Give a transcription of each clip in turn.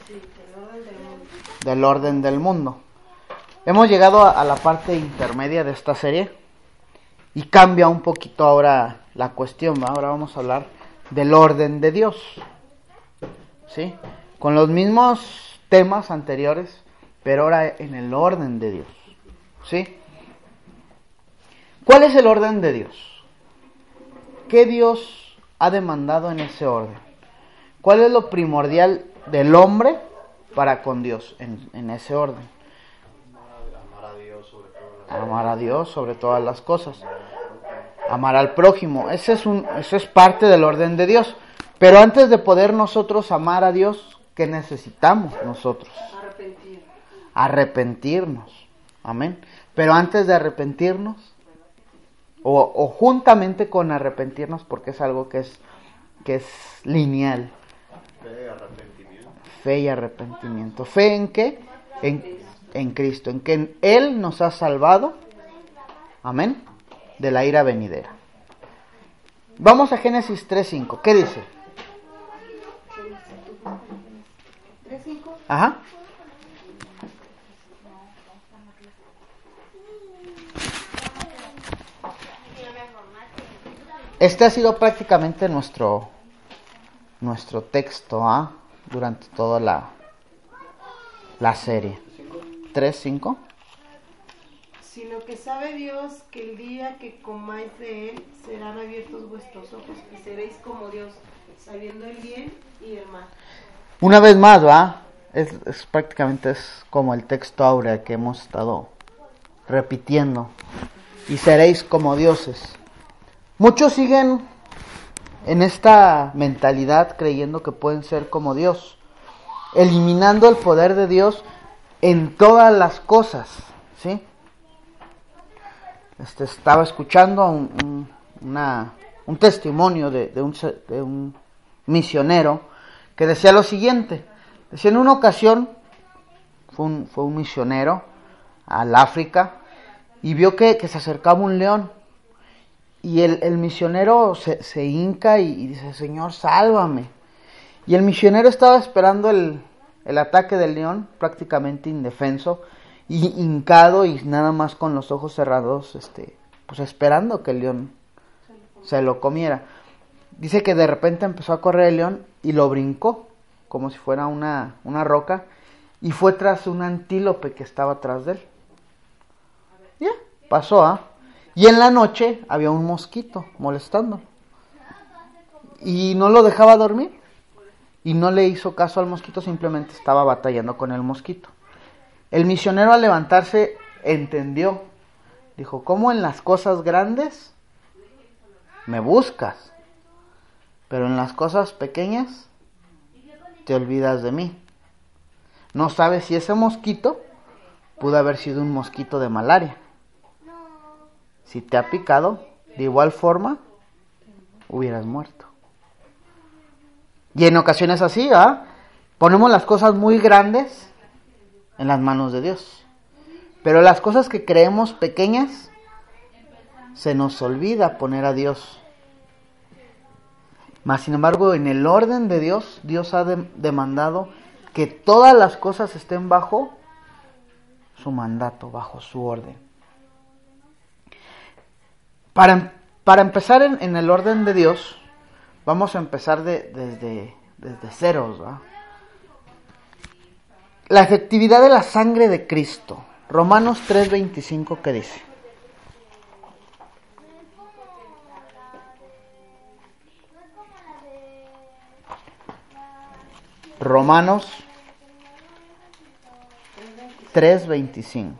Sí, del orden del mundo. Del orden del mundo. Hemos llegado a la parte intermedia de esta serie y cambia un poquito ahora la cuestión, ¿va? Ahora vamos a hablar del orden de Dios, ¿sí? Con los mismos temas anteriores, pero ahora en el orden de Dios, ¿sí? ¿Cuál es el orden de Dios? ¿Qué Dios ha demandado en ese orden? ¿Cuál es lo primordial del hombre para con Dios en ese orden? Amar a Dios sobre todas las cosas. Amar al prójimo. Eso es parte del orden de Dios. Pero antes de poder nosotros amar a Dios, ¿qué necesitamos nosotros? Arrepentirnos. Amén. Pero antes de arrepentirnos, o juntamente con arrepentirnos, porque es algo que es lineal. Fe y arrepentimiento. ¿Fe en qué? En Cristo, en que Él nos ha salvado, amén, de la ira venidera. Vamos a Génesis 3:5. ¿Qué dice? 3:5. Ajá. Este ha sido prácticamente nuestro texto, durante toda la serie. 3:5. Sino que sabe Dios que el día que comáis de él serán abiertos vuestros ojos y seréis como Dios, sabiendo el bien y el mal. Una vez más, ¿va? Prácticamente es como el texto áurea que hemos estado repitiendo. Y seréis como dioses. Muchos siguen en esta mentalidad creyendo que pueden ser como Dios, eliminando el poder de Dios en todas las cosas, ¿sí? Estaba escuchando un testimonio de un misionero que decía lo siguiente. Decía, en una ocasión fue un misionero al África y vio que se acercaba un león. Y el misionero se hinca y dice, Señor, sálvame. Y el misionero estaba esperando el ataque del león, prácticamente indefenso, y hincado y nada más con los ojos cerrados, pues esperando que el león se lo comiera. Dice que de repente empezó a correr el león y lo brincó, como si fuera una roca, y fue tras un antílope que estaba atrás de él. Ya, pasó, Y en la noche había un mosquito molestando. Y no lo dejaba dormir. Y no le hizo caso al mosquito, simplemente estaba batallando con el mosquito. El misionero al levantarse entendió. Dijo, ¿cómo en las cosas grandes me buscas? Pero en las cosas pequeñas te olvidas de mí. No sabes si ese mosquito pudo haber sido un mosquito de malaria. Si te ha picado, de igual forma, hubieras muerto. Y en ocasiones así, ponemos las cosas muy grandes en las manos de Dios. Pero las cosas que creemos pequeñas, se nos olvida poner a Dios. Mas, sin embargo, en el orden de Dios, Dios ha demandado que todas las cosas estén bajo su mandato, bajo su orden. Para empezar en el orden de Dios, vamos a empezar desde ceros, La efectividad de la sangre de Cristo. Romanos 3:25, ¿qué dice? Romanos 3:25.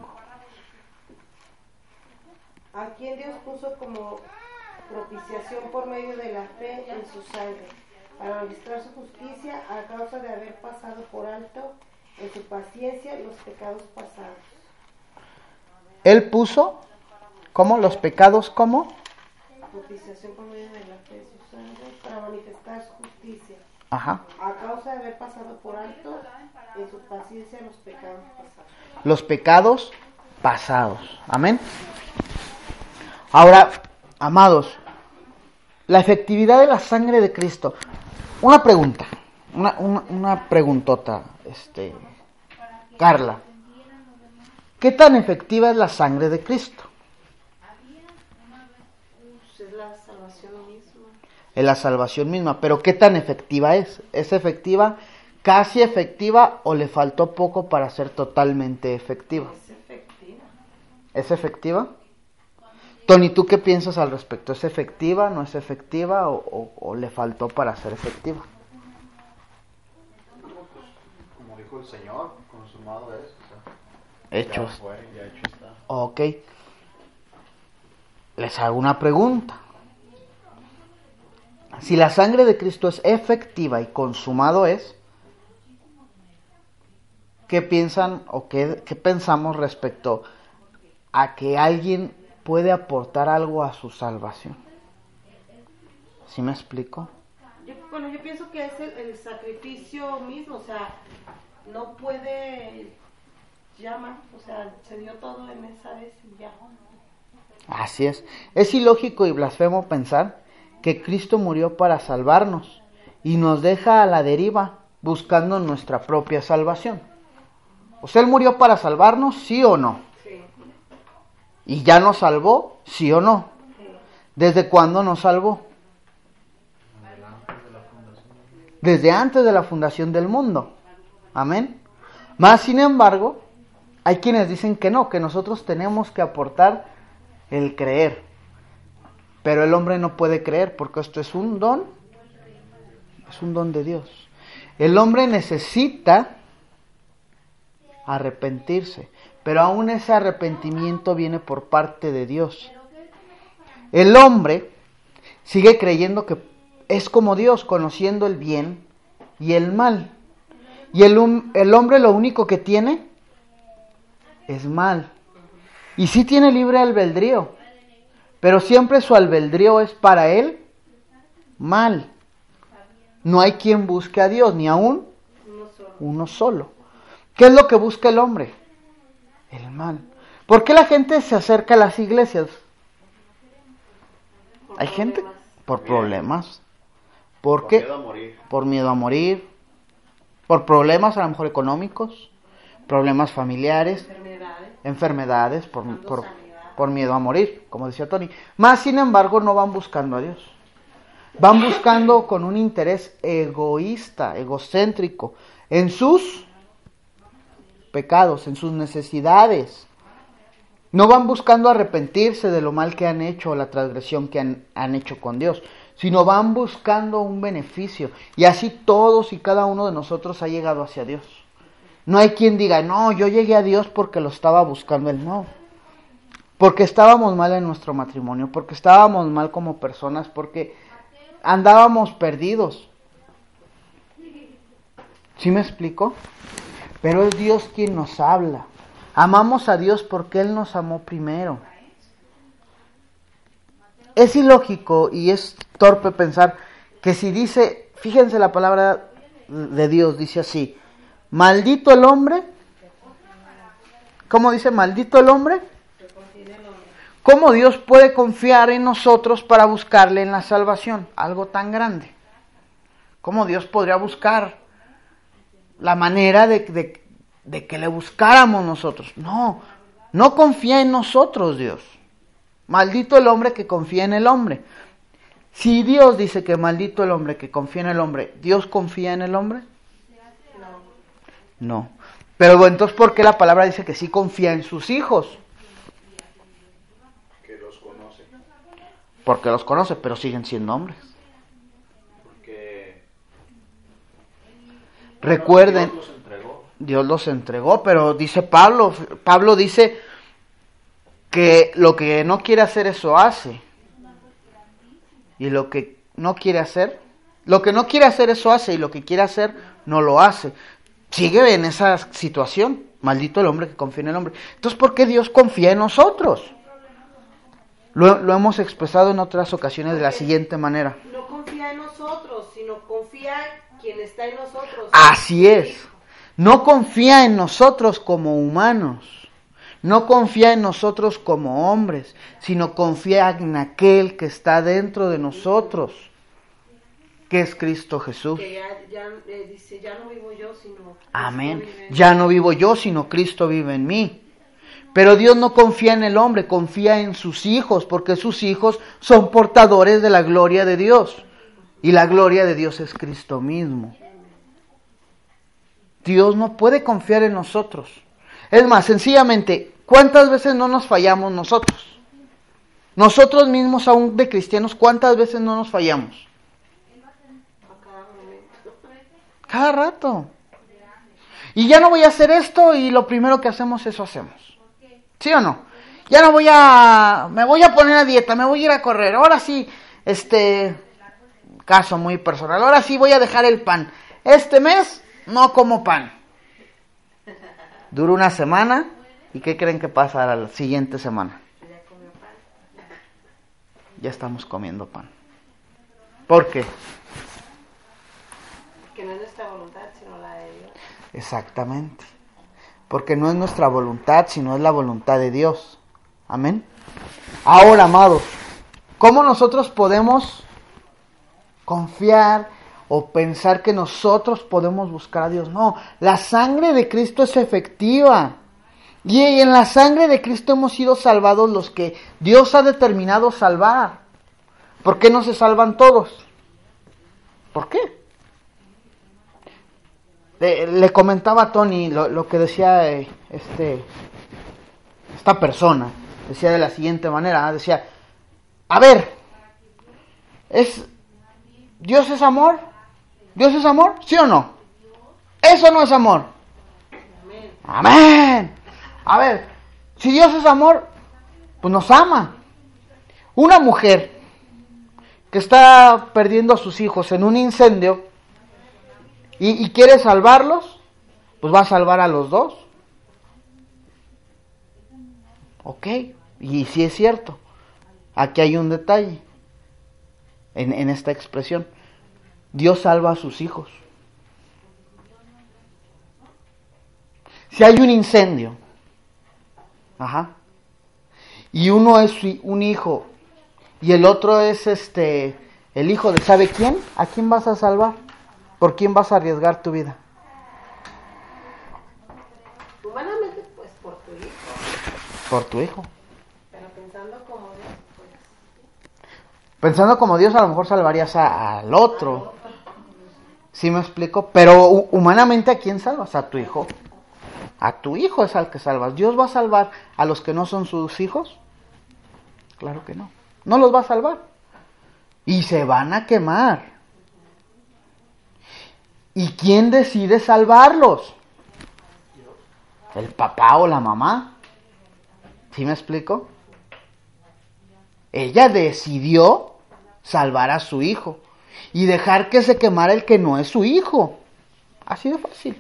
A quien Dios puso como propiciación por medio de la fe en su sangre, para manifestar su justicia a causa de haber pasado por alto en su paciencia los pecados pasados. Él puso, ¿cómo? Los pecados, ¿cómo? Propiciación por medio de la fe en su sangre, para manifestar su justicia. Ajá. A causa de haber pasado por alto en su paciencia los pecados pasados. Los pecados pasados. Amén. Ahora, amados, la efectividad de la sangre de Cristo. Una pregunta, una preguntota. Carla, ¿qué tan efectiva es la sangre de Cristo? Pues es la salvación misma. Es la salvación misma, pero ¿qué tan efectiva es? ¿Es efectiva, casi efectiva o le faltó poco para ser totalmente efectiva? Es efectiva. ¿Es efectiva? Tony, ¿tú qué piensas al respecto? ¿Es efectiva, no es efectiva o le faltó para ser efectiva? Como dijo el Señor, consumado es. Hechos. Ya fue, ya hecho está. Ok. Les hago una pregunta. Si la sangre de Cristo es efectiva y consumado es, ¿qué piensan o qué pensamos respecto a que alguien puede aportar algo a su salvación? ¿Sí me explico? Yo pienso que es el sacrificio mismo, o sea, no puede llamar, o sea, se dio todo en esa vez y ya. Así es. Es ilógico y blasfemo pensar que Cristo murió para salvarnos y nos deja a la deriva buscando nuestra propia salvación. O sea, Él murió para salvarnos, ¿sí o no? Sí. ¿Y ya nos salvó, sí o no? Sí. ¿Desde cuándo nos salvó? Desde antes de la fundación del mundo. Amén. Más sin embargo, hay quienes dicen que no, que nosotros tenemos que aportar el creer. Pero el hombre no puede creer porque esto es un don. Es un don de Dios. El hombre necesita arrepentirse, pero aún ese arrepentimiento viene por parte de Dios. El hombre sigue creyendo que es como Dios, conociendo el bien y el mal. Y el hombre lo único que tiene es mal. Y sí tiene libre albedrío, pero siempre su albedrío es para él mal. No hay quien busque a Dios, ni aún uno solo. ¿Qué es lo que busca el hombre? El mal. ¿Por qué la gente se acerca a las iglesias? Hay gente por problemas. ¿Por qué? Miedo a morir. Por miedo a morir. Por problemas a lo mejor económicos, problemas familiares, enfermedades, por miedo a morir, como decía Tony. Más sin embargo no van buscando a Dios. Van buscando con un interés egoísta, egocéntrico, en sus pecados, en sus necesidades. No van buscando arrepentirse de lo mal que han hecho o la transgresión que han hecho con Dios, sino van buscando un beneficio. Y así todos y cada uno de nosotros ha llegado hacia Dios. No hay quien diga, no, yo llegué a Dios porque lo estaba buscando Él. No. Porque estábamos mal en nuestro matrimonio, porque estábamos mal como personas, porque andábamos perdidos. ¿Sí me explico? Pero es Dios quien nos habla. Amamos a Dios porque Él nos amó primero. Es ilógico y es torpe pensar que si dice, fíjense la palabra de Dios, dice así, maldito el hombre. ¿Cómo dice? Maldito el hombre. ¿Cómo Dios puede confiar en nosotros para buscarle en la salvación? Algo tan grande. ¿Cómo Dios podría buscar la manera de que le buscáramos nosotros? No, no confía en nosotros Dios. Maldito el hombre que confía en el hombre. Si Dios dice que maldito el hombre que confía en el hombre, ¿Dios confía en el hombre? No. Pero entonces, ¿por qué la palabra dice que sí confía en sus hijos? Que los conoce. Porque los conoce, pero siguen siendo hombres. Porque Recuerden, Dios los entregó, pero dice Pablo dice que lo que no quiere hacer eso hace. Y lo que no quiere hacer eso hace, y lo que quiere hacer no lo hace. Sigue en esa situación. Maldito el hombre que confía en el hombre. Entonces, ¿por qué Dios confía en nosotros? Lo hemos expresado en otras ocasiones de la siguiente manera. No confía en nosotros, sino confía en quien está en nosotros. Así es. No confía en nosotros como humanos. No confía en nosotros como hombres, sino confía en aquel que está dentro de nosotros, que es Cristo Jesús. Que dice, ya no vivo yo, sino Amén. Cristo vive en mí. Ya no vivo yo, sino Cristo vive en mí. Pero Dios no confía en el hombre, confía en sus hijos, porque sus hijos son portadores de la gloria de Dios. Y la gloria de Dios es Cristo mismo. Dios no puede confiar en nosotros. Es más, sencillamente, ¿cuántas veces no nos fallamos nosotros? Nosotros mismos, aún de cristianos, ¿cuántas veces no nos fallamos? A cada momento. Cada rato. Y ya no voy a hacer esto y lo primero que hacemos, eso hacemos. ¿Sí o no? Ya no me voy a poner a dieta, me voy a ir a correr. Ahora sí, caso muy personal, ahora sí voy a dejar el pan. Este mes no como pan. Dura una semana y ¿qué creen que pasa a la siguiente semana? Ya estamos comiendo pan. ¿Por qué? Que no es nuestra voluntad, sino la de Dios. Exactamente. Porque no es nuestra voluntad, sino es la voluntad de Dios. Amén. Ahora, amados, ¿cómo nosotros podemos confiar o pensar que nosotros podemos buscar a Dios? No, la sangre de Cristo es efectiva. Y en la sangre de Cristo hemos sido salvados los que Dios ha determinado salvar. ¿Por qué no se salvan todos? ¿Por qué? Le comentaba a Tony lo que decía esta persona. Decía de la siguiente manera, decía, a ver, ¿Dios es amor? ¿Dios es amor? ¿Sí o no? Eso no es amor. Amén. A ver, si Dios es amor, pues nos ama. Una mujer que está perdiendo a sus hijos en un incendio y quiere salvarlos, pues va a salvar a los dos. Ok, y sí es cierto. Aquí hay un detalle en esta expresión. Dios salva a sus hijos. Si hay un incendio, y uno es un hijo y el otro es el hijo de ¿sabe quién? ¿A quién vas a salvar? ¿Por quién vas a arriesgar tu vida? Humanamente, pues por tu hijo. Por tu hijo. Pero pensando como Dios, pues. Pensando como Dios, a lo mejor salvarías al otro. ¿Sí me explico? Pero humanamente, ¿a quién salvas? A tu hijo. A tu hijo es al que salvas. ¿Dios va a salvar a los que no son sus hijos? Claro que no. No los va a salvar. Y se van a quemar. ¿Y quién decide salvarlos? ¿El papá o la mamá? ¿Sí me explico? Ella decidió salvar a su hijo y dejar que se quemara el que no es su hijo. Así de fácil.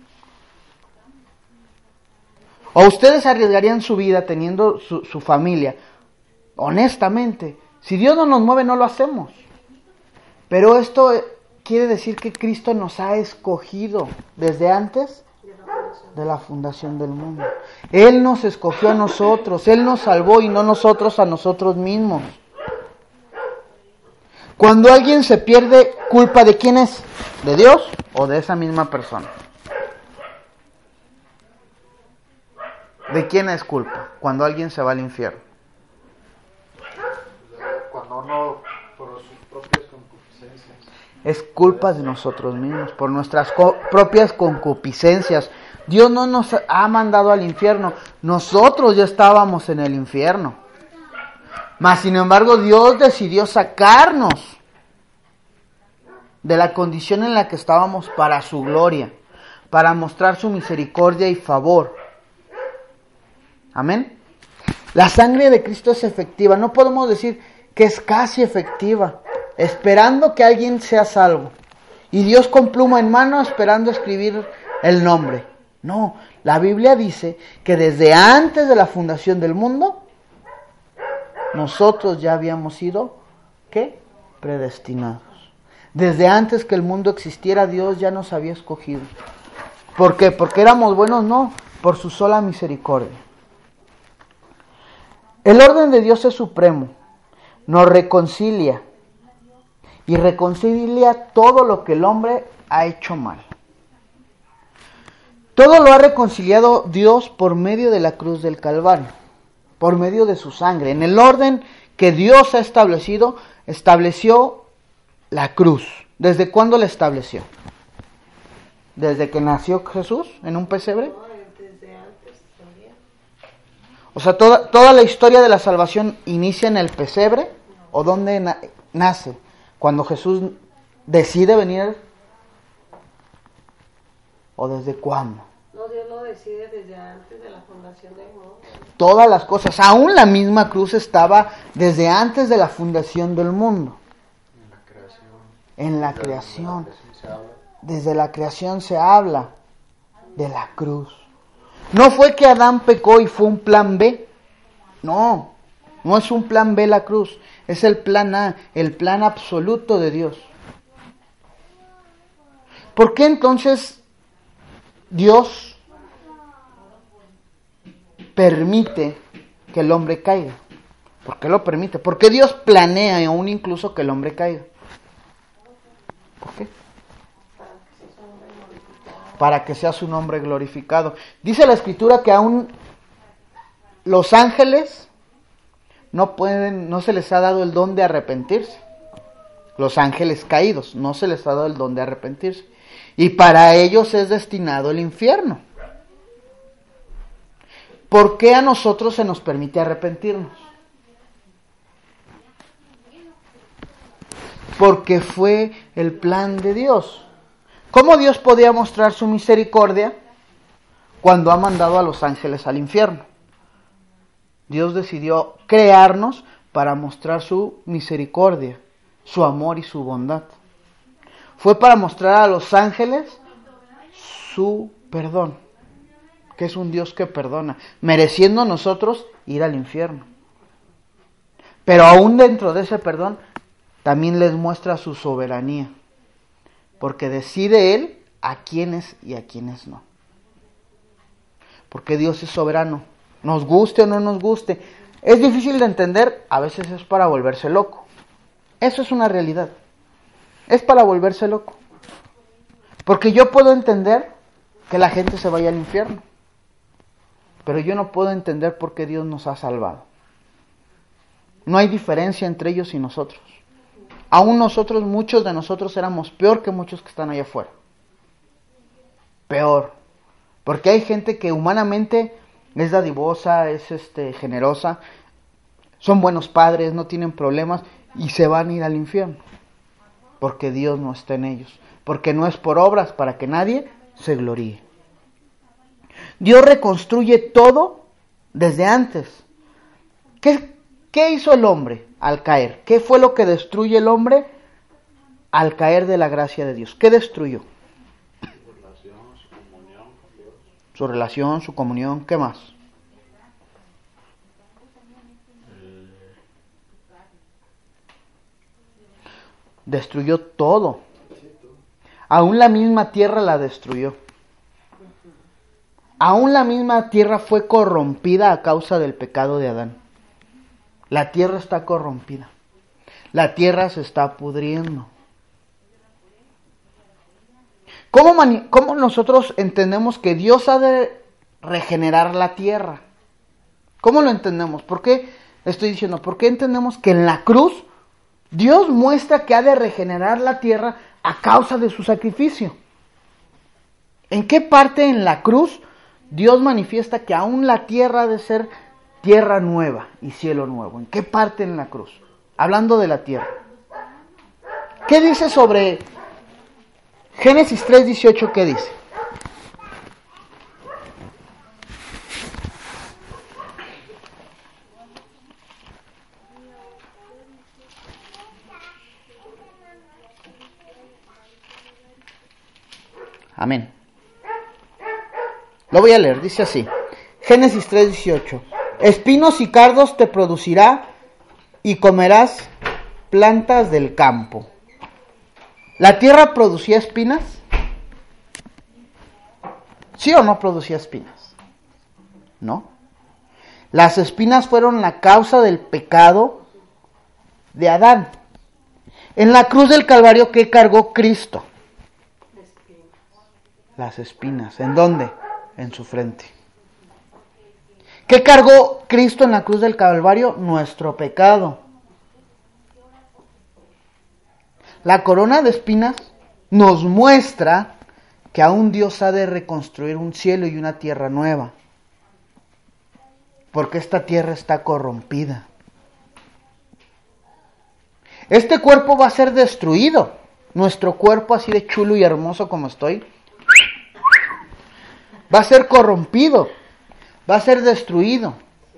¿O ustedes arriesgarían su vida teniendo su familia? Honestamente, si Dios no nos mueve, no lo hacemos. Pero esto quiere decir que Cristo nos ha escogido desde antes de la fundación del mundo. Él nos escogió a nosotros, Él nos salvó y no nosotros a nosotros mismos. Cuando alguien se pierde, ¿culpa de quién es? ¿De Dios o de esa misma persona? ¿De quién es culpa cuando alguien se va al infierno? Cuando uno, por sus propias concupiscencias. Es culpa de nosotros mismos, por nuestras propias concupiscencias. Dios no nos ha mandado al infierno, nosotros ya estábamos en el infierno. Mas sin embargo Dios decidió sacarnos de la condición en la que estábamos para su gloria, para mostrar su misericordia y favor. Amén. La sangre de Cristo es efectiva, no podemos decir que es casi efectiva, esperando que alguien sea salvo. Y Dios con pluma en mano esperando escribir el nombre. No, la Biblia dice que desde antes de la fundación del mundo, nosotros ya habíamos sido, ¿qué? Predestinados. Desde antes que el mundo existiera, Dios ya nos había escogido. ¿Por qué? ¿Porque éramos buenos? No, por su sola misericordia. El orden de Dios es supremo, nos reconcilia y reconcilia todo lo que el hombre ha hecho mal. Todo lo ha reconciliado Dios por medio de la cruz del Calvario, por medio de su sangre. En el orden que Dios ha establecido, estableció la cruz. ¿Desde cuándo la estableció? ¿Desde que nació Jesús en un pesebre? No, desde antes también. O sea, toda la historia de la salvación inicia en el pesebre, ¿o dónde nace? Cuando Jesús decide venir, ¿o desde cuándo? No, Dios lo decide desde antes de la fundación del mundo. Todas las cosas, aún la misma cruz estaba desde antes de la fundación del mundo. En la creación. En la creación. Se habla. Desde la creación se habla de la cruz. No fue que Adán pecó y fue un plan B. No, no es un plan B la cruz. Es el plan A, el plan absoluto de Dios. ¿Por qué entonces Dios permite que el hombre caiga? ¿Por qué lo permite? ¿Por qué Dios planea aún incluso que el hombre caiga? ¿Por qué? Para que sea su nombre glorificado. Dice la Escritura que aún los ángeles no se les ha dado el don de arrepentirse. Los ángeles caídos, no se les ha dado el don de arrepentirse. Y para ellos es destinado el infierno. ¿Por qué a nosotros se nos permite arrepentirnos? Porque fue el plan de Dios. ¿Cómo Dios podía mostrar su misericordia cuando ha mandado a los ángeles al infierno? Dios decidió crearnos para mostrar su misericordia, su amor y su bondad. Fue para mostrar a los ángeles su perdón, que es un Dios que perdona, mereciendo nosotros ir al infierno. Pero aún dentro de ese perdón, también les muestra su soberanía, porque decide Él a quiénes y a quiénes no. Porque Dios es soberano, nos guste o no nos guste. Es difícil de entender, a veces es para volverse loco. Eso es una realidad. Es para volverse loco. Porque yo puedo entender que la gente se vaya al infierno, pero yo no puedo entender por qué Dios nos ha salvado. No hay diferencia entre ellos y nosotros. Aún nosotros, muchos de nosotros éramos peor que muchos que están allá afuera. Peor. Porque hay gente que humanamente es dadivosa, es generosa, son buenos padres, no tienen problemas y se van a ir al infierno. Porque Dios no está en ellos. Porque no es por obras para que nadie se gloríe. Dios reconstruye todo desde antes. ¿Qué hizo el hombre al caer? ¿Qué fue lo que destruye el hombre al caer de la gracia de Dios? ¿Qué destruyó? Su relación, su comunión con Dios. Su relación, su comunión, ¿qué más? Destruyó todo. Aún la misma tierra la destruyó. Aún la misma tierra fue corrompida a causa del pecado de Adán. La tierra está corrompida. La tierra se está pudriendo. ¿Cómo nosotros entendemos que Dios ha de regenerar la tierra? ¿Cómo lo entendemos? ¿Por qué estoy diciendo? ¿Por qué entendemos que en la cruz Dios muestra que ha de regenerar la tierra a causa de su sacrificio? ¿En qué parte en la cruz Dios manifiesta que aún la tierra ha de ser tierra nueva y cielo nuevo? ¿En qué parte en la cruz? Hablando de la tierra. ¿Qué dice sobre Génesis 3:18? ¿Qué dice? Amén. Lo voy a leer, dice así. Génesis 3:18. Espinos y cardos te producirá y comerás plantas del campo. ¿La tierra producía espinas? ¿Sí o no producía espinas? No. Las espinas fueron la causa del pecado de Adán. En la cruz del Calvario, ¿qué cargó Cristo? Las espinas. ¿En dónde? En su frente. ¿Qué cargó Cristo en la cruz del Calvario? Nuestro pecado. La corona de espinas nos muestra que aún Dios ha de reconstruir un cielo y una tierra nueva. Porque esta tierra está corrompida. Este cuerpo va a ser destruido. Nuestro cuerpo, así de chulo y hermoso como estoy, va a ser corrompido. Va a ser destruido.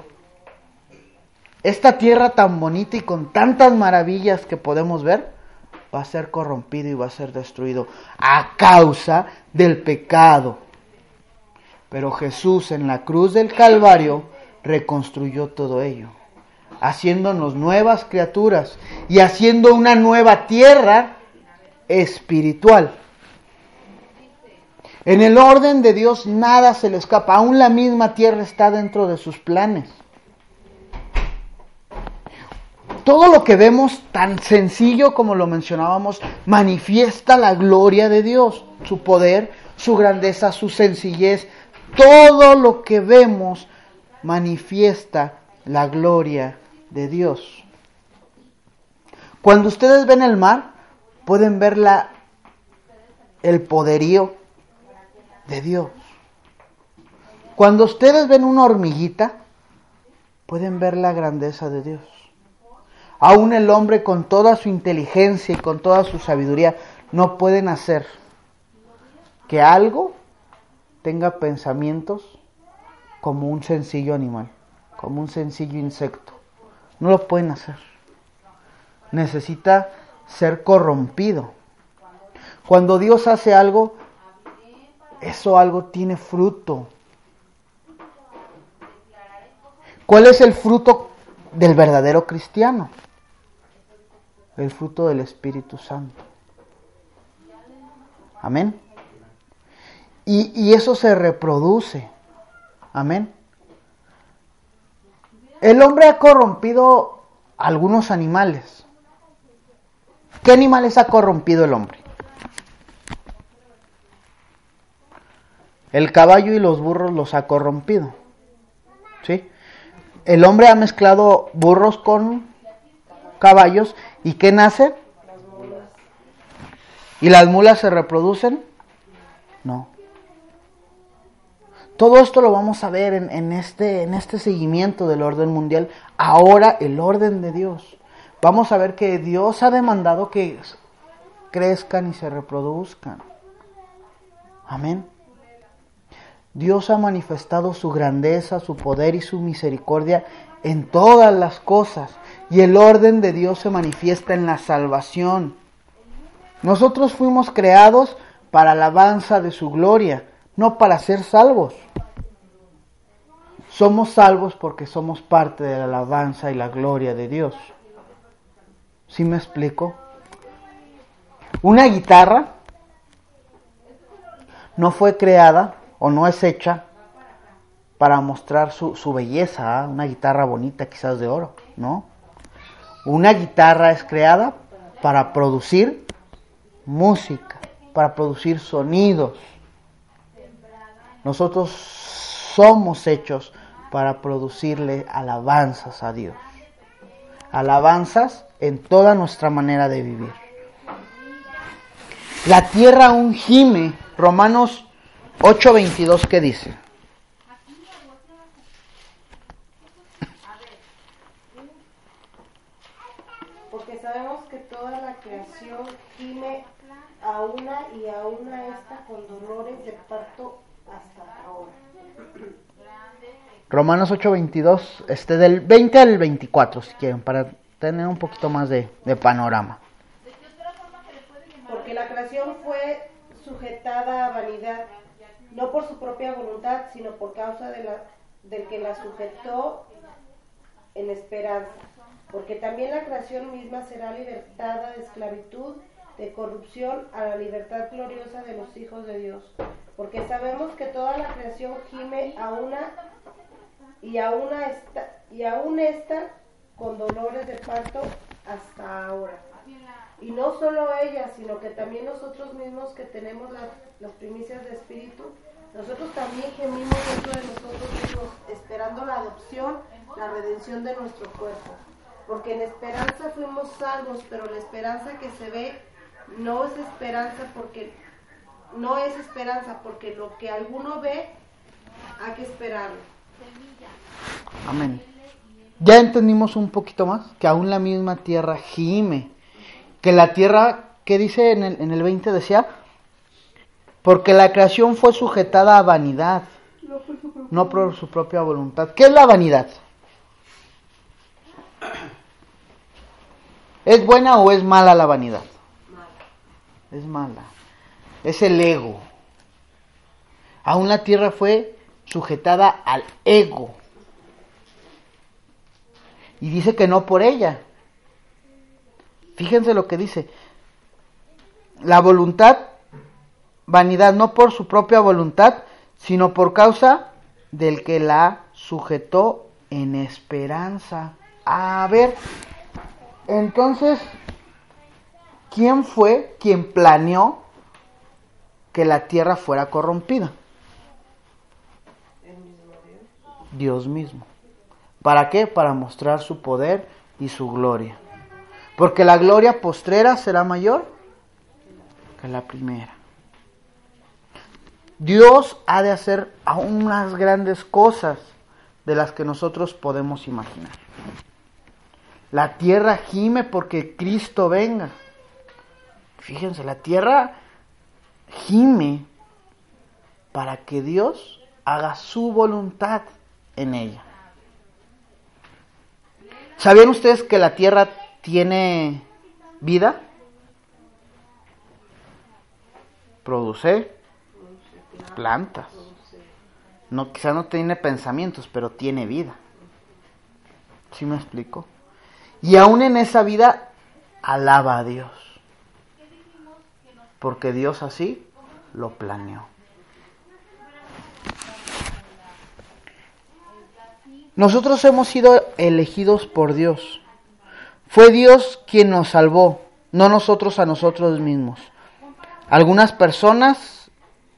Esta tierra tan bonita y con tantas maravillas que podemos ver, va a ser corrompido y va a ser destruido a causa del pecado. Pero Jesús en la cruz del Calvario reconstruyó todo ello, haciéndonos nuevas criaturas y haciendo una nueva tierra espiritual. En el orden de Dios nada se le escapa, aún la misma tierra está dentro de sus planes. Todo lo que vemos, tan sencillo como lo mencionábamos, manifiesta la gloria de Dios, su poder, su grandeza, su sencillez. Todo lo que vemos manifiesta la gloria de Dios. Cuando ustedes ven el mar, pueden ver el poderío de Dios. Cuando ustedes ven una hormiguita, pueden ver la grandeza de Dios. Aún el hombre con toda su inteligencia y con toda su sabiduría no pueden hacer que algo tenga pensamientos como un sencillo animal, como un sencillo insecto. No lo pueden hacer. Necesita ser corrompido. Cuando Dios hace algo, eso algo tiene fruto. ¿Cuál es el fruto del verdadero cristiano? El fruto del Espíritu Santo. Amén. Y eso se reproduce. Amén. El hombre ha corrompido algunos animales. ¿Qué animales ha corrompido el hombre? El caballo y los burros los ha corrompido. ¿Sí? El hombre ha mezclado burros con caballos. ¿Y qué nace? Las mulas. ¿Y las mulas se reproducen? No. Todo esto lo vamos a ver en este seguimiento del orden mundial. Ahora el orden de Dios. Vamos a ver que Dios ha demandado que crezcan y se reproduzcan. Amén. Dios ha manifestado su grandeza, su poder y su misericordia en todas las cosas. Y el orden de Dios se manifiesta en la salvación. Nosotros fuimos creados para alabanza de su gloria, no para ser salvos. Somos salvos porque somos parte de la alabanza y la gloria de Dios. ¿Sí me explico? Una guitarra no fue creada o no es hecha para mostrar su belleza, una guitarra bonita quizás de oro, ¿no? Una guitarra es creada para producir música, para producir sonidos. Nosotros somos hechos para producirle alabanzas a Dios. Alabanzas en toda nuestra manera de vivir. La tierra aún gime. Romanos 8:22, ¿qué dice? Porque sabemos que toda la creación gime a una y a una esta con dolores de parto hasta ahora. Romanos 8:22, del 20 al 24, si quieren, para tener un poquito más de panorama. Porque la creación fue sujetada a vanidad, no por su propia voluntad, sino por causa del que la sujetó en esperanza. Porque también la creación misma será libertada de esclavitud, de corrupción, a la libertad gloriosa de los hijos de Dios. Porque sabemos que toda la creación gime a una y aún está con dolores de parto hasta ahora. Y no solo ella, sino que también nosotros mismos que tenemos las primicias de espíritu, nosotros también gemimos dentro de nosotros mismos, esperando la adopción, la redención de nuestro cuerpo. Porque en esperanza fuimos salvos, pero la esperanza que se ve no es esperanza porque lo que alguno ve hay que esperarlo. Amén. Ya entendimos un poquito más que aún la misma tierra gime. Que la tierra, ¿qué dice en el 20? Decía, porque la creación fue sujetada a vanidad, no por su propia voluntad. ¿Qué es la vanidad? ¿Es buena o es mala la vanidad? Es mala. Es el ego. Aún la tierra fue sujetada al ego. Y dice que no por ella. Fíjense lo que dice. La voluntad, vanidad, no por su propia voluntad, sino por causa del que la sujetó en esperanza. A ver, entonces, ¿quién fue quien planeó que la tierra fuera corrompida? Dios mismo. ¿Para qué? Para mostrar su poder y su gloria. Porque la gloria postrera será mayor que la primera. Dios ha de hacer aún más grandes cosas de las que nosotros podemos imaginar. La tierra gime porque Cristo venga. Fíjense, la tierra gime para que Dios haga su voluntad en ella. ¿Sabían ustedes que la tierra tiene vida? Produce plantas. No, quizá no tiene pensamientos, pero tiene vida. ¿Sí me explico? Y aún en esa vida alaba a Dios. Porque Dios así lo planeó. Nosotros hemos sido elegidos por Dios. Fue Dios quien nos salvó, no nosotros a nosotros mismos. Algunas personas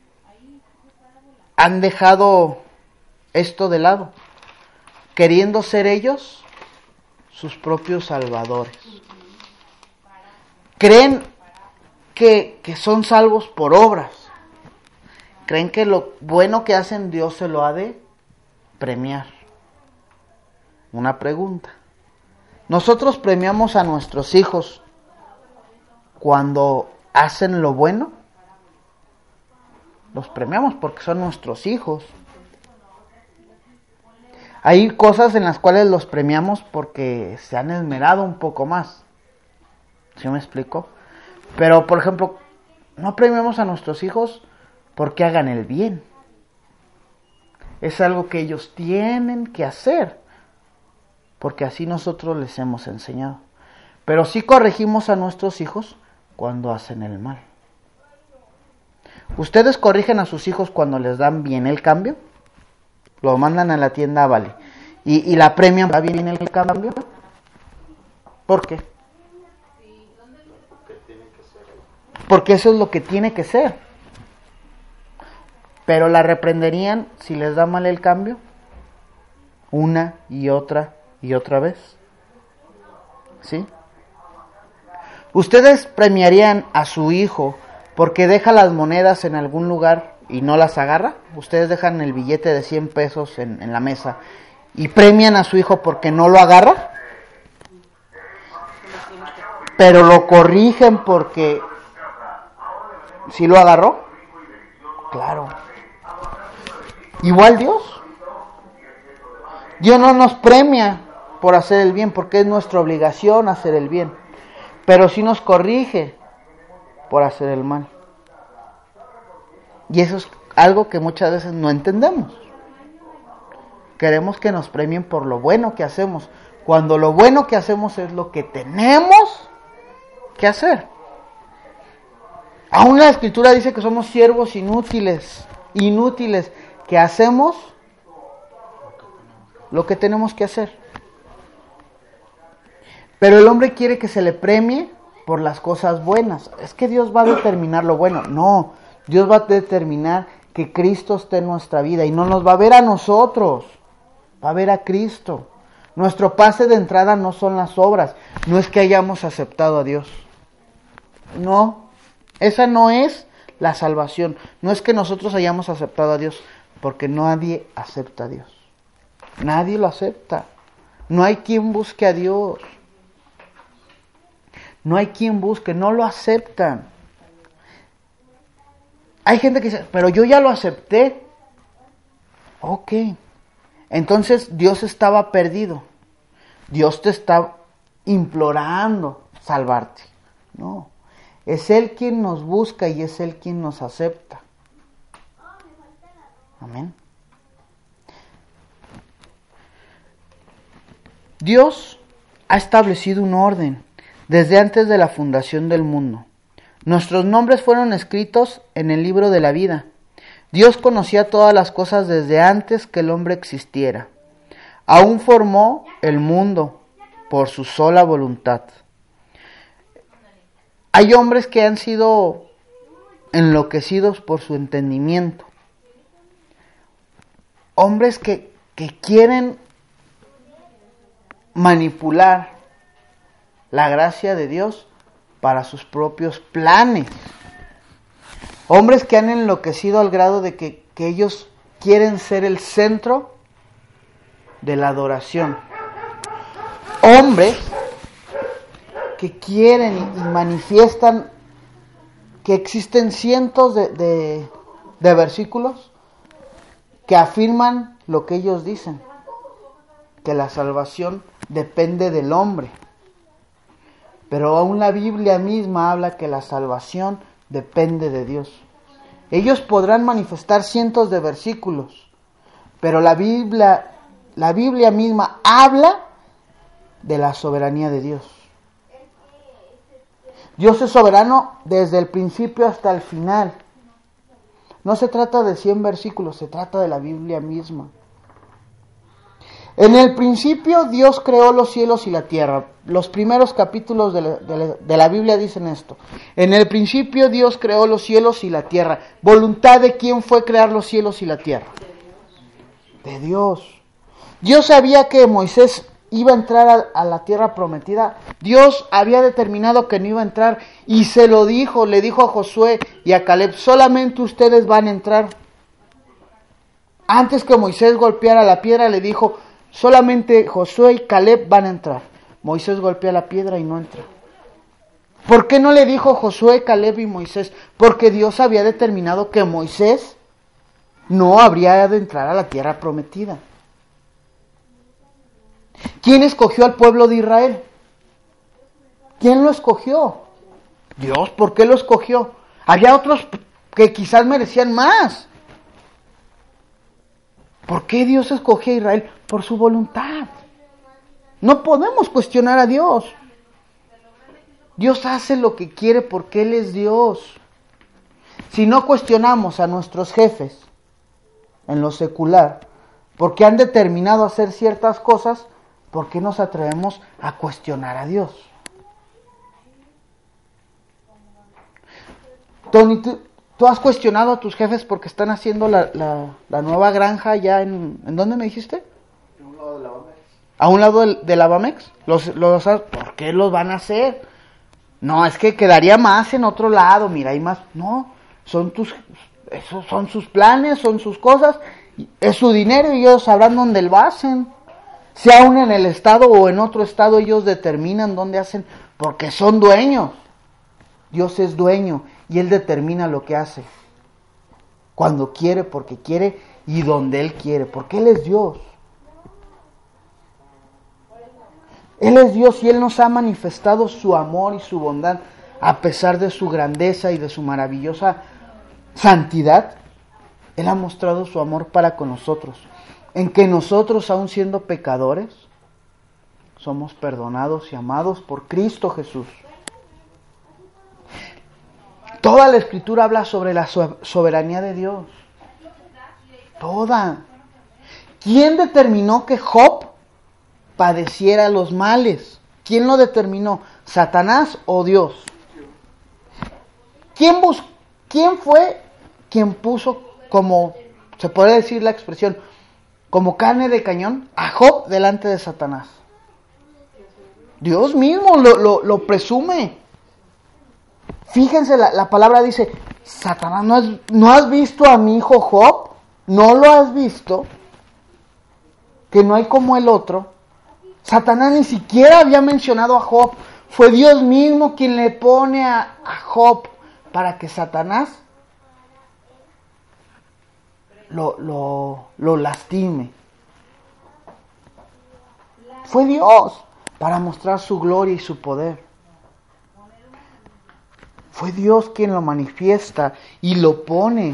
han dejado esto de lado, queriendo ser ellos sus propios salvadores. Creen que son salvos por obras. Creen que lo bueno que hacen Dios se lo ha de premiar. Una pregunta. ¿Nosotros premiamos a nuestros hijos cuando hacen lo bueno? Los premiamos porque son nuestros hijos. Hay cosas en las cuales los premiamos porque se han esmerado un poco más. ¿Sí me explico? Pero, por ejemplo, no premiamos a nuestros hijos porque hagan el bien. Es algo que ellos tienen que hacer, porque así nosotros les hemos enseñado. Pero sí corregimos a nuestros hijos cuando hacen el mal. ¿Ustedes corrigen a sus hijos cuando les dan bien el cambio? Lo mandan a la tienda, vale. Y la premian, ¿va bien el cambio? ¿Por qué? Porque eso es lo que tiene que ser. Pero la reprenderían si les da mal el cambio. Una y otra vez. ¿Sí? ¿Ustedes premiarían a su hijo porque deja las monedas en algún lugar y no las agarra? Ustedes dejan el billete de 100 pesos en la mesa y premian a su hijo porque no lo agarra, pero lo corrigen porque ¿sí lo agarró? Claro. Igual Dios. Dios no nos premia por hacer el bien, porque es nuestra obligación hacer el bien, pero sí nos corrige por hacer el mal. Y eso es algo que muchas veces no entendemos. Queremos que nos premien por lo bueno que hacemos, cuando lo bueno que hacemos es lo que tenemos que hacer. Aún la Escritura dice que somos siervos inútiles, que hacemos lo que tenemos que hacer. Pero el hombre quiere que se le premie por las cosas buenas. Es que Dios va a determinar lo bueno. No, Dios va a determinar que Cristo esté en nuestra vida y no nos va a ver a nosotros, va a ver a Cristo. Nuestro pase de entrada no son las obras, no es que hayamos aceptado a Dios. No, esa no es la salvación. No es que nosotros hayamos aceptado a Dios, porque nadie acepta a Dios. Nadie lo acepta. No hay quien busque a Dios. No hay quien busque, no lo aceptan. Hay gente que dice, pero yo ya lo acepté. Ok. Entonces Dios estaba perdido. Dios te está implorando salvarte. No. Es Él quien nos busca y es Él quien nos acepta. Amén. Dios ha establecido un orden desde antes de la fundación del mundo. Nuestros nombres fueron escritos en el libro de la vida. Dios conocía todas las cosas desde antes que el hombre existiera. Aún formó el mundo por su sola voluntad. Hay hombres que han sido enloquecidos por su entendimiento. Hombres que quieren manipular la gracia de Dios para sus propios planes. Hombres que han enloquecido al grado de que ellos quieren ser el centro de la adoración. Hombres que quieren y manifiestan que existen cientos de versículos que afirman lo que ellos dicen, que la salvación depende del hombre. Pero aún la Biblia misma habla que la salvación depende de Dios. Ellos podrán manifestar cientos de versículos, pero la Biblia misma habla de la soberanía de Dios. Dios es soberano desde el principio hasta el final. No se trata de 100 versículos, se trata de la Biblia misma. En el principio Dios creó los cielos y la tierra. Los primeros capítulos de la Biblia dicen esto. En el principio Dios creó los cielos y la tierra. ¿Voluntad de quién fue crear los cielos y la tierra? De Dios. Dios sabía que Moisés iba a entrar a la tierra prometida. Dios había determinado que no iba a entrar y se lo dijo, le dijo a Josué y a Caleb, solamente ustedes van a entrar. Antes que Moisés golpeara la piedra, le dijo, solamente Josué y Caleb van a entrar. Moisés golpea la piedra y no entra. ¿Por qué no le dijo Josué, Caleb y Moisés? Porque Dios había determinado que Moisés no habría de entrar a la tierra prometida. ¿Quién escogió al pueblo de Israel? ¿Quién lo escogió? Dios. ¿Por qué lo escogió? Había otros que quizás merecían más. ¿Por qué Dios escogió a Israel? Por su voluntad. No podemos cuestionar a Dios. Dios hace lo que quiere porque Él es Dios. Si no cuestionamos a nuestros jefes en lo secular, porque han determinado hacer ciertas cosas, ¿por qué nos atrevemos a cuestionar a Dios? Tony, ¿tú has cuestionado a tus jefes porque están haciendo la nueva granja ya en dónde me dijiste? A un lado de la Bamex. ¿A un lado de la Bamex? ¿Por qué los van a hacer? No, es que quedaría más en otro lado, mira, hay más. No, esos son sus planes, son sus cosas, es su dinero y ellos sabrán dónde lo hacen. Sea aún en el estado o en otro estado, ellos determinan dónde hacen, porque son dueños. Dios es dueño y Él determina lo que hace. Cuando quiere, porque quiere y donde Él quiere, porque Él es Dios. Él es Dios y Él nos ha manifestado su amor y su bondad a pesar de su grandeza y de su maravillosa santidad. Él ha mostrado su amor para con nosotros, en que nosotros, aun siendo pecadores, somos perdonados y amados por Cristo Jesús. Toda la Escritura habla sobre la soberanía de Dios. Toda. ¿Quién determinó que Job padeciera los males? ¿Quién lo determinó? ¿Satanás o Dios? ¿Quién fue quien puso, como se puede decir la expresión, como carne de cañón a Job delante de Satanás? Dios mismo lo presume. Fíjense, la palabra dice, Satanás, ¿no has visto a mi hijo Job? ¿No lo has visto? Que no hay como el otro. Satanás ni siquiera había mencionado a Job. Fue Dios mismo quien le pone a Job para que Satanás lo lastime. Fue Dios para mostrar su gloria y su poder. Fue Dios quien lo manifiesta y lo pone.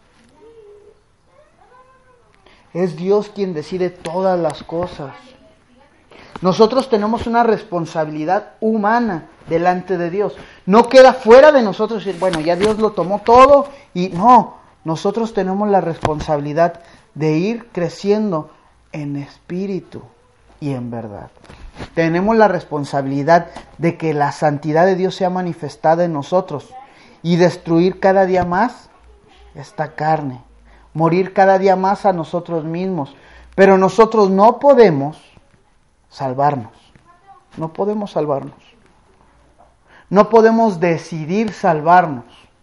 Es Dios quien decide todas las cosas. Nosotros tenemos una responsabilidad humana delante de Dios. No queda fuera de nosotros decir, bueno, ya Dios lo tomó todo y no. Nosotros tenemos la responsabilidad de ir creciendo en espíritu y en verdad. Tenemos la responsabilidad de que la santidad de Dios sea manifestada en nosotros y destruir cada día más esta carne, morir cada día más a nosotros mismos. Pero nosotros no podemos salvarnos, no podemos salvarnos, no podemos decidir salvarnos,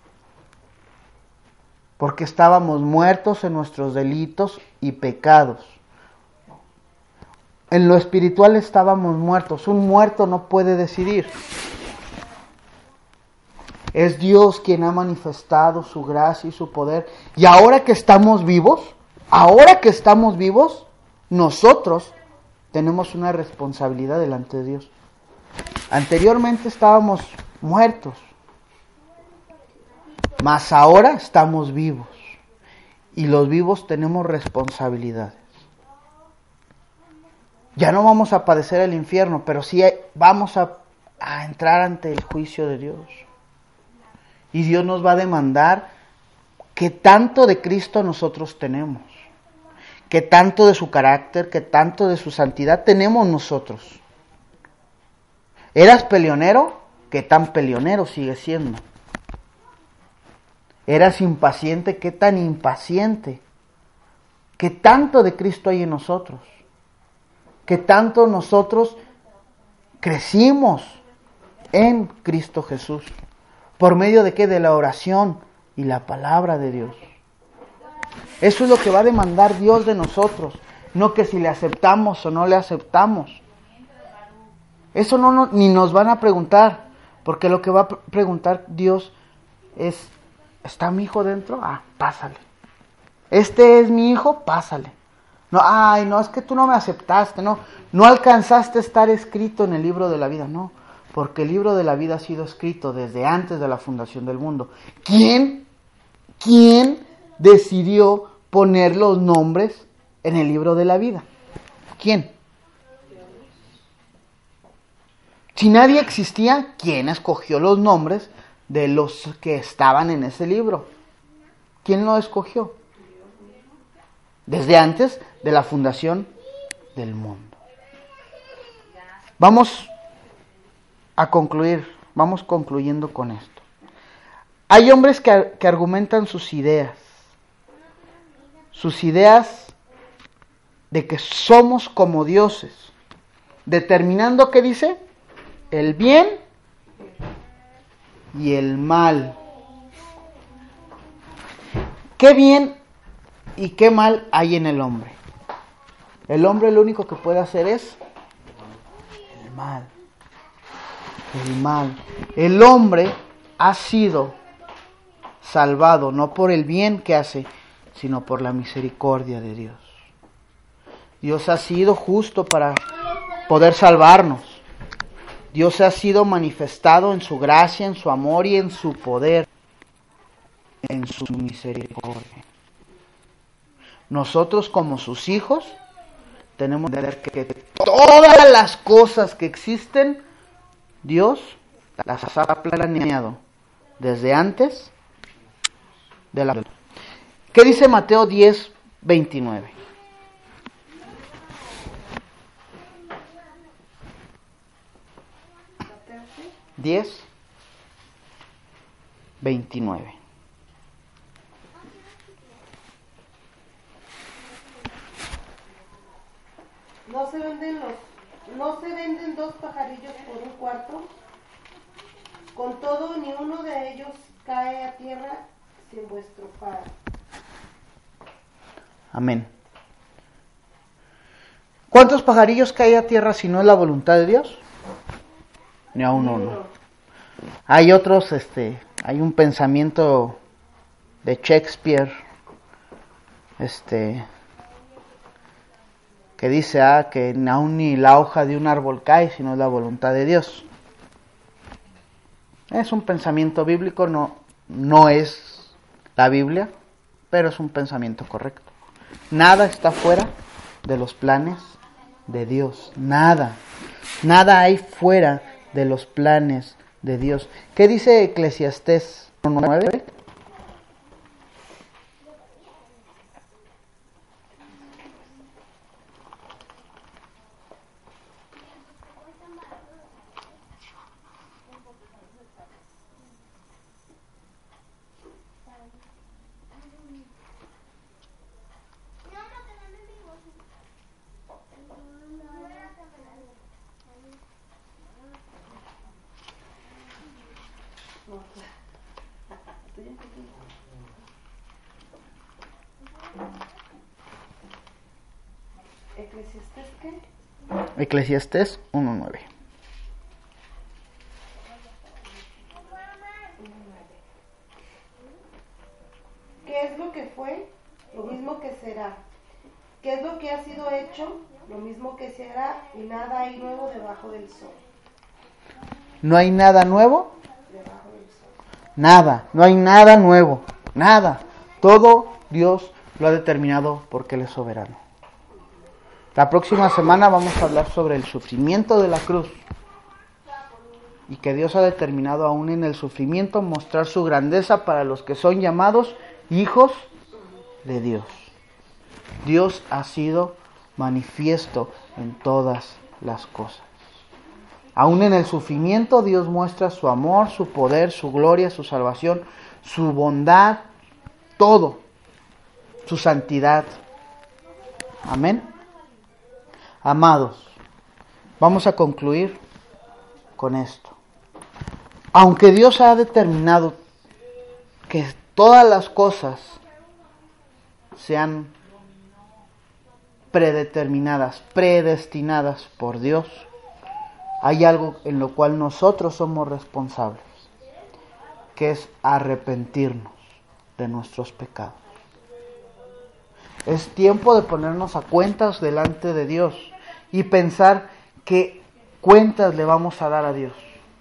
porque estábamos muertos en nuestros delitos y pecados. En lo espiritual estábamos muertos. Un muerto no puede decidir. Es Dios quien ha manifestado su gracia y su poder. Y ahora que estamos vivos, nosotros tenemos una responsabilidad delante de Dios. Anteriormente estábamos muertos, mas ahora estamos vivos. Y los vivos tenemos responsabilidades. Ya no vamos a padecer el infierno, pero sí vamos a entrar ante el juicio de Dios. Y Dios nos va a demandar qué tanto de Cristo nosotros tenemos, qué tanto de su carácter, qué tanto de su santidad tenemos nosotros. ¿Eras peleonero? ¿Qué tan peleonero sigue siendo? ¿Eras impaciente? ¿Qué tan impaciente? ¿Qué tanto de Cristo hay en nosotros? ¿Qué tanto nosotros crecimos en Cristo Jesús? ¿Por medio de qué? De la oración y la palabra de Dios. Eso es lo que va a demandar Dios de nosotros. No que si le aceptamos o no le aceptamos. Eso ni nos van a preguntar. Porque lo que va a preguntar Dios es, ¿está mi hijo dentro? Pásale. ¿Este es mi hijo? Pásale. No, es que tú no me aceptaste, no alcanzaste a estar escrito en el libro de la vida, no, porque el libro de la vida ha sido escrito desde antes de la fundación del mundo. ¿Quién decidió poner los nombres en el libro de la vida? ¿Quién? Si nadie existía, ¿quién escogió los nombres de los que estaban en ese libro? ¿Quién lo escogió? Desde antes de la fundación del mundo. Vamos concluyendo con esto. Hay hombres que argumentan sus ideas de que somos como dioses, determinando, ¿qué dice? El bien y el mal. ¿Qué bien y qué mal hay en el hombre? El hombre lo único que puede hacer es el mal. El mal. El hombre ha sido salvado no por el bien que hace, sino por la misericordia de Dios. Dios ha sido justo para poder salvarnos. Dios ha sido manifestado en su gracia, en su amor y en su poder, en su misericordia. Nosotros como sus hijos tenemos que ver que todas las cosas que existen, Dios las ha planeado desde antes de la... ¿Qué dice Mateo 10:29? 29. No se venden dos pajarillos por un cuarto. Con todo, ni uno de ellos cae a tierra sin vuestro Padre. Amén. ¿Cuántos pajarillos caen a tierra si no es la voluntad de Dios? Ni a uno, no. Hay otros, hay un pensamiento de Shakespeare, que dice que aún ni la hoja de un árbol cae si no es la voluntad de Dios. Es un pensamiento bíblico, no es la Biblia, pero es un pensamiento correcto. Nada está fuera de los planes de Dios. Nada hay fuera de los planes de Dios. ¿Qué dice Eclesiastés 1:9? ¿Eclesiastés qué? Eclesiastés 1:9. ¿Qué es lo que fue? Lo mismo que será. ¿Qué es lo que ha sido hecho? Lo mismo que será, y nada hay nuevo debajo del sol. ¿No hay nada nuevo? Debajo del sol. Nada, no hay nada nuevo, nada. Todo Dios lo ha determinado porque Él es soberano. La próxima semana vamos a hablar sobre el sufrimiento de la cruz y que Dios ha determinado aún en el sufrimiento mostrar su grandeza para los que son llamados hijos de Dios. Dios ha sido manifiesto en todas las cosas. Aún en el sufrimiento Dios muestra su amor, su poder, su gloria, su salvación, su bondad, todo, su santidad. Amén. Amados, vamos a concluir con esto. Aunque Dios ha determinado que todas las cosas sean predeterminadas, predestinadas por Dios, hay algo en lo cual nosotros somos responsables, que es arrepentirnos de nuestros pecados. Es tiempo de ponernos a cuentas delante de Dios y pensar qué cuentas le vamos a dar a Dios.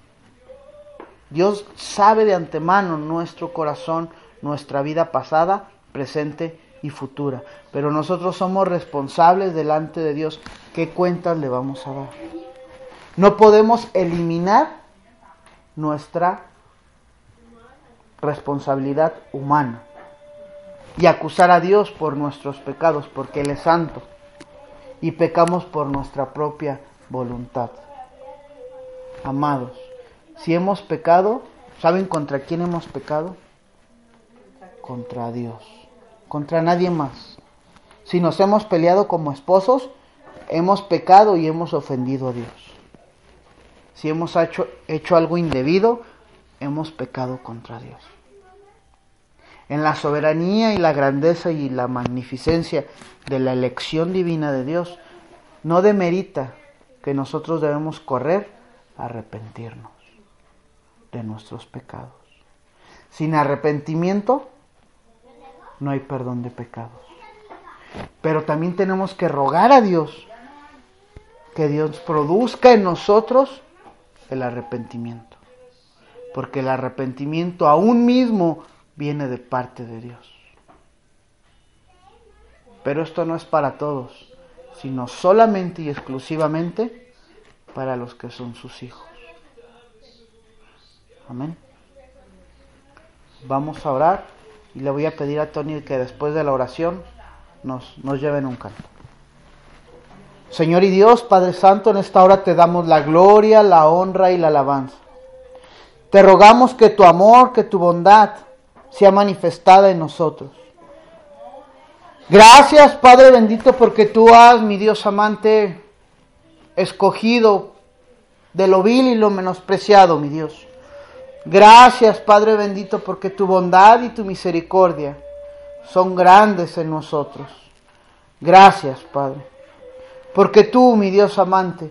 Dios sabe de antemano nuestro corazón, nuestra vida pasada, presente y futura. Pero nosotros somos responsables delante de Dios. ¿Qué cuentas le vamos a dar? No podemos eliminar nuestra responsabilidad humana y acusar a Dios por nuestros pecados, porque Él es santo y pecamos por nuestra propia voluntad. Amados, si hemos pecado, ¿saben contra quién hemos pecado? Contra Dios, contra nadie más. Si nos hemos peleado como esposos, hemos pecado y hemos ofendido a Dios. Si hemos hecho algo indebido, hemos pecado contra Dios. En la soberanía y la grandeza y la magnificencia de la elección divina de Dios, no demerita que nosotros debemos correr a arrepentirnos de nuestros pecados. Sin arrepentimiento no hay perdón de pecados. Pero también tenemos que rogar a Dios que Dios produzca en nosotros el arrepentimiento. Porque el arrepentimiento aún mismo viene de parte de Dios. Pero esto no es para todos, sino solamente y exclusivamente para los que son sus hijos. Amén. Vamos a orar y le voy a pedir a Tony que después de la oración nos lleven un canto. Señor y Dios, Padre Santo, en esta hora te damos la gloria, la honra y la alabanza. Te rogamos que tu amor, que tu bondad sea manifestada en nosotros. Gracias, Padre bendito, porque tú has, mi Dios amante, escogido de lo vil y lo menospreciado, mi Dios. Gracias, Padre bendito, porque tu bondad y tu misericordia son grandes en nosotros. Gracias, Padre, porque tú, mi Dios amante,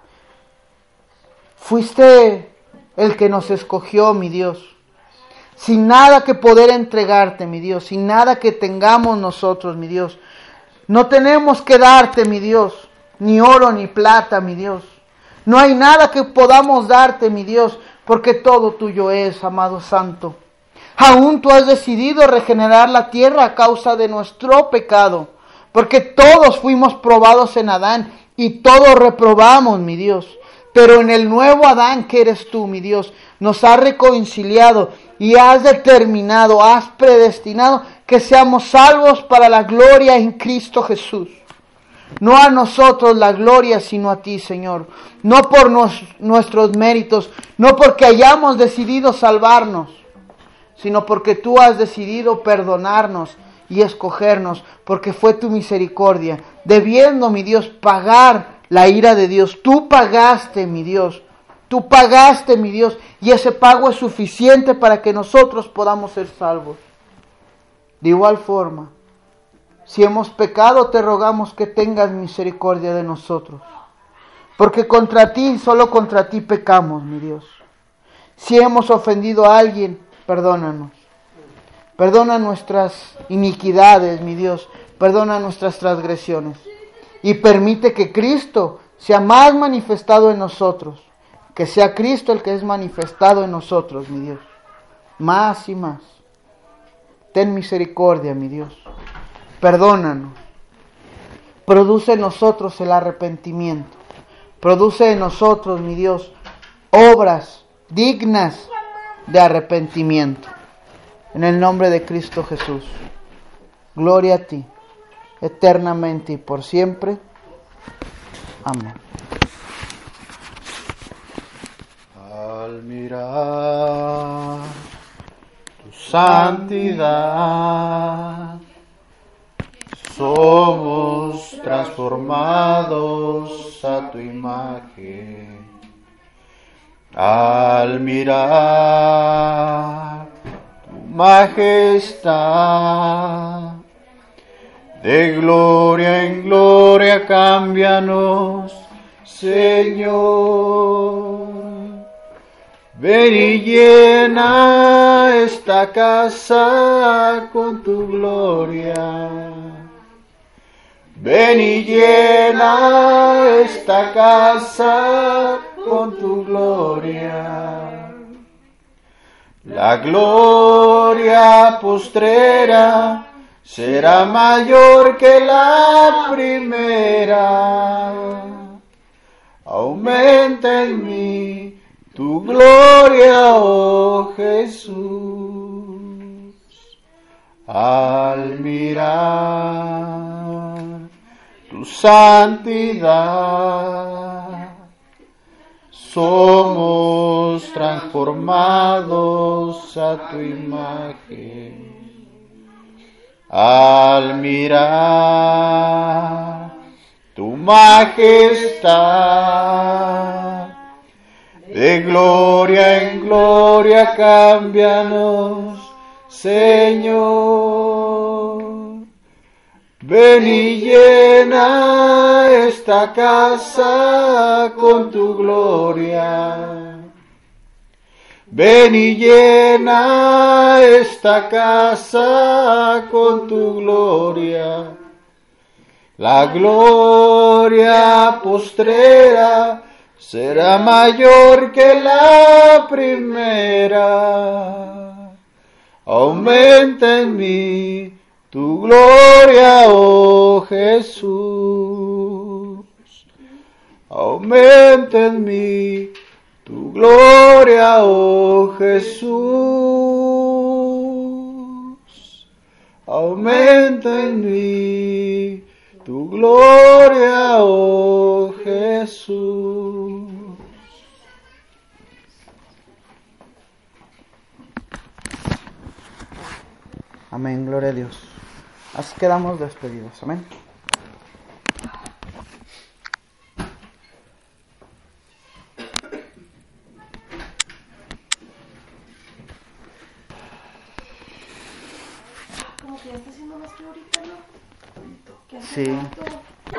fuiste el que nos escogió, mi Dios, sin nada que poder entregarte, mi Dios, sin nada que tengamos nosotros, mi Dios. No tenemos que darte, mi Dios, ni oro ni plata, mi Dios. No hay nada que podamos darte, mi Dios, porque todo tuyo es, amado Santo. Aún tú has decidido regenerar la tierra a causa de nuestro pecado, porque todos fuimos probados en Adán y todos reprobamos, mi Dios. Pero en el nuevo Adán que eres tú, mi Dios, nos has reconciliado y has determinado, has predestinado que seamos salvos para la gloria en Cristo Jesús. No a nosotros la gloria, sino a ti, Señor. No por nuestros méritos, no porque hayamos decidido salvarnos, sino porque tú has decidido perdonarnos y escogernos, porque fue tu misericordia, debiendo, mi Dios, pagar la ira de Dios. Tú pagaste, mi Dios. Tú pagaste, mi Dios. Y ese pago es suficiente para que nosotros podamos ser salvos. De igual forma, si hemos pecado, te rogamos que tengas misericordia de nosotros. Porque contra ti, solo contra ti pecamos, mi Dios. Si hemos ofendido a alguien, perdónanos. Perdona nuestras iniquidades, mi Dios. Perdona nuestras transgresiones. Y permite que Cristo sea más manifestado en nosotros. Que sea Cristo el que es manifestado en nosotros, mi Dios. Más y más. Ten misericordia, mi Dios. Perdónanos. Produce en nosotros el arrepentimiento. Produce en nosotros, mi Dios, obras dignas de arrepentimiento. En el nombre de Cristo Jesús. Gloria a ti, eternamente y por siempre. Amén. Al mirar tu santidad, somos transformados a tu imagen. Al mirar tu majestad, de gloria en gloria cámbianos, Señor. Ven y llena esta casa con tu gloria. Ven y llena esta casa con tu gloria. La gloria postrera será mayor que la primera. Aumenta en mí tu gloria, oh Jesús. Al mirar tu santidad, somos transformados a tu imagen. Al mirar tu majestad, de gloria en gloria cámbianos, Señor. Ven y llena esta casa con tu gloria. Ven y llena esta casa con tu gloria. La gloria postrera será mayor que la primera. Aumenta en mí tu gloria, oh Jesús. Aumenta en mí tu gloria, oh Jesús. Aumenta en mí tu gloria, oh Jesús. Amén, gloria a Dios. Así quedamos despedidos. Amén. Como que ya está haciendo más que ahorita, ¿no? Que hace Sí. rato.